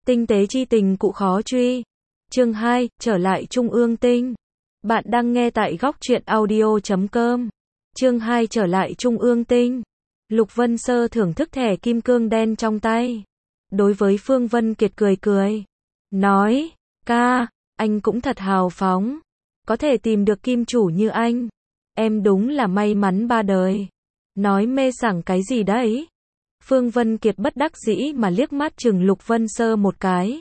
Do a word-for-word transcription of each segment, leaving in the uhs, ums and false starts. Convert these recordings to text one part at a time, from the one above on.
Tinh tế chi tình cụ khó truy. Chương hai, trở lại Trung ương tinh. Bạn đang nghe tại góc truyện audio chấm com. Chương hai, trở lại Trung ương tinh. Lục Vân Sơ thưởng thức thẻ kim cương đen trong tay. Đối với Phương Vân Kiệt cười cười. Nói, ca, anh cũng thật hào phóng. Có thể tìm được kim chủ như anh. Em đúng là may mắn ba đời. Nói mê sảng cái gì đấy? Phương Vân Kiệt bất đắc dĩ mà liếc mắt chừng Lục Vân Sơ một cái.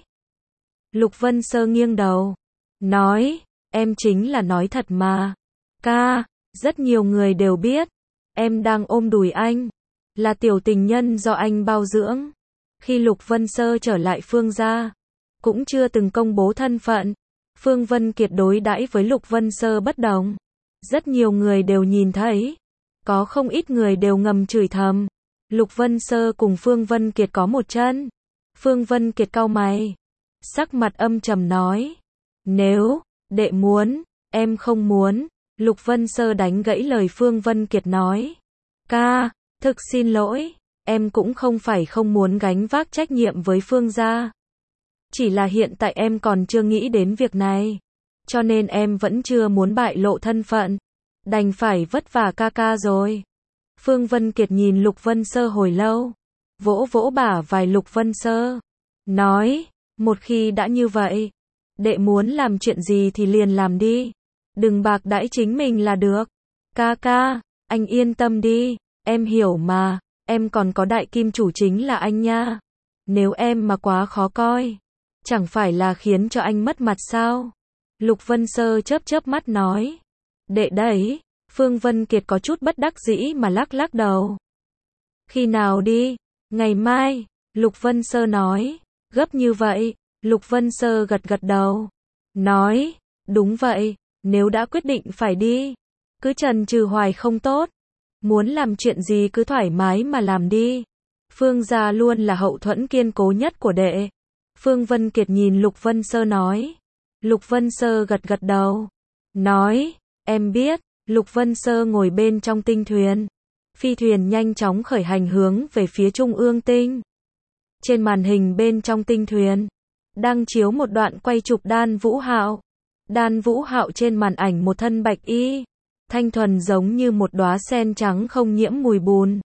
Lục Vân Sơ nghiêng đầu. Nói, em chính là nói thật mà. Ca, rất nhiều người đều biết. Em đang ôm đùi anh. Là tiểu tình nhân do anh bao dưỡng. Khi Lục Vân Sơ trở lại Phương gia, cũng chưa từng công bố thân phận. Phương Vân Kiệt đối đãi với Lục Vân Sơ bất đồng. Rất nhiều người đều nhìn thấy. Có không ít người đều ngầm chửi thầm. Lục Vân Sơ cùng Phương Vân Kiệt có một chân. Phương Vân Kiệt cau mày. Sắc mặt âm trầm nói. Nếu, đệ muốn, em không muốn. Lục Vân Sơ đánh gãy lời Phương Vân Kiệt nói. Ca, thực xin lỗi, em cũng không phải không muốn gánh vác trách nhiệm với Phương gia. Chỉ là hiện tại em còn chưa nghĩ đến việc này. Cho nên em vẫn chưa muốn bại lộ thân phận. Đành phải vất vả ca ca rồi. Phương Vân Kiệt nhìn Lục Vân Sơ hồi lâu. Vỗ vỗ bả vai Lục Vân Sơ. Nói, một khi đã như vậy, đệ muốn làm chuyện gì thì liền làm đi. Đừng bạc đãi chính mình là được. Ca ca, anh yên tâm đi, em hiểu mà, em còn có đại kim chủ chính là anh nha. Nếu em mà quá khó coi, chẳng phải là khiến cho anh mất mặt sao? Lục Vân Sơ chớp chớp mắt nói. Đệ đấy. Phương Vân Kiệt có chút bất đắc dĩ mà lắc lắc đầu. Khi nào đi? Ngày mai, Lục Vân Sơ nói. Gấp như vậy, Lục Vân Sơ gật gật đầu. Nói, đúng vậy, nếu đã quyết định phải đi, cứ chần chừ hoài không tốt. Muốn làm chuyện gì cứ thoải mái mà làm đi. Phương gia luôn là hậu thuẫn kiên cố nhất của đệ. Phương Vân Kiệt nhìn Lục Vân Sơ nói. Lục Vân Sơ gật gật đầu. Nói, em biết. Lục Vân Sơ ngồi bên trong tinh thuyền. Phi thuyền nhanh chóng khởi hành hướng về phía Trung ương tinh. Trên màn hình bên trong tinh thuyền, đang chiếu một đoạn quay chụp Đan Vũ Hạo. Đan Vũ Hạo trên màn ảnh một thân bạch y, thanh thuần giống như một đóa sen trắng không nhiễm mùi bùn.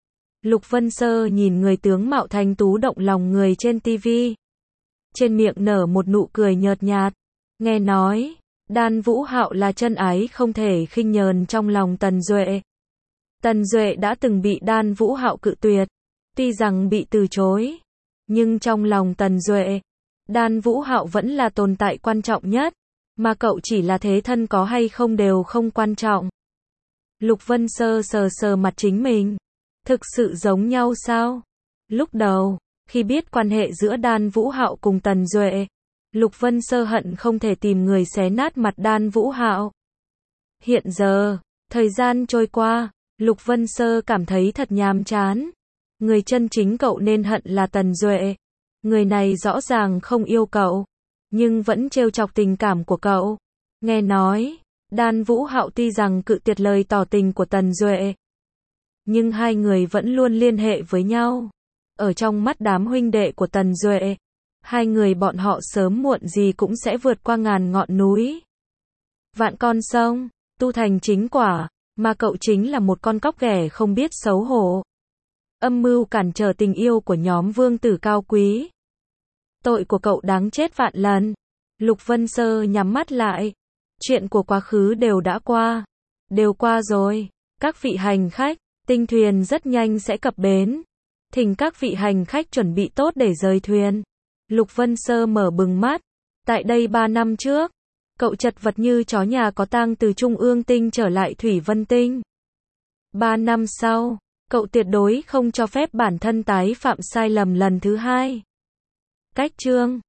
Lục Vân Sơ nhìn người tướng mạo thanh tú động lòng người trên tivi. Trên miệng nở một nụ cười nhợt nhạt. Nghe nói, Đan Vũ Hạo là chân ái không thể khinh nhờn trong lòng Tần Duệ. Tần Duệ đã từng bị Đan Vũ Hạo cự tuyệt. Tuy rằng bị từ chối, nhưng trong lòng Tần Duệ, Đan Vũ Hạo vẫn là tồn tại quan trọng nhất. Mà cậu chỉ là thế thân có hay không đều không quan trọng. Lục Vân Sơ sờ sờ mặt chính mình. Thực sự giống nhau sao? Lúc đầu, khi biết quan hệ giữa Đan Vũ Hạo cùng Tần Duệ, Lục Vân Sơ hận không thể tìm người xé nát mặt Đan Vũ Hạo. Hiện giờ, thời gian trôi qua, Lục Vân Sơ cảm thấy thật nhàm chán. Người chân chính cậu nên hận là Tần Duệ. Người này rõ ràng không yêu cậu, nhưng vẫn trêu chọc tình cảm của cậu. Nghe nói, Đan Vũ Hạo tuy rằng cự tuyệt lời tỏ tình của Tần Duệ, nhưng hai người vẫn luôn liên hệ với nhau. Ở trong mắt đám huynh đệ của Tần Duệ, hai người bọn họ sớm muộn gì cũng sẽ vượt qua ngàn ngọn núi, vạn con sông, tu thành chính quả, mà cậu chính là một con cóc ghẻ không biết xấu hổ. Âm mưu cản trở tình yêu của nhóm vương tử cao quý. Tội của cậu đáng chết vạn lần. Lục Vân Sơ nhắm mắt lại. Chuyện của quá khứ đều đã qua. Đều qua rồi. Các vị hành khách, tinh thuyền rất nhanh sẽ cập bến. Thỉnh các vị hành khách chuẩn bị tốt để rời thuyền. Lục Vân Sơ mở bừng mắt. Tại đây ba năm trước, cậu chật vật như chó nhà có tang từ Trung ương tinh trở lại Thủy Vân tinh. Ba năm sau, cậu tuyệt đối không cho phép bản thân tái phạm sai lầm lần thứ hai. Cách chương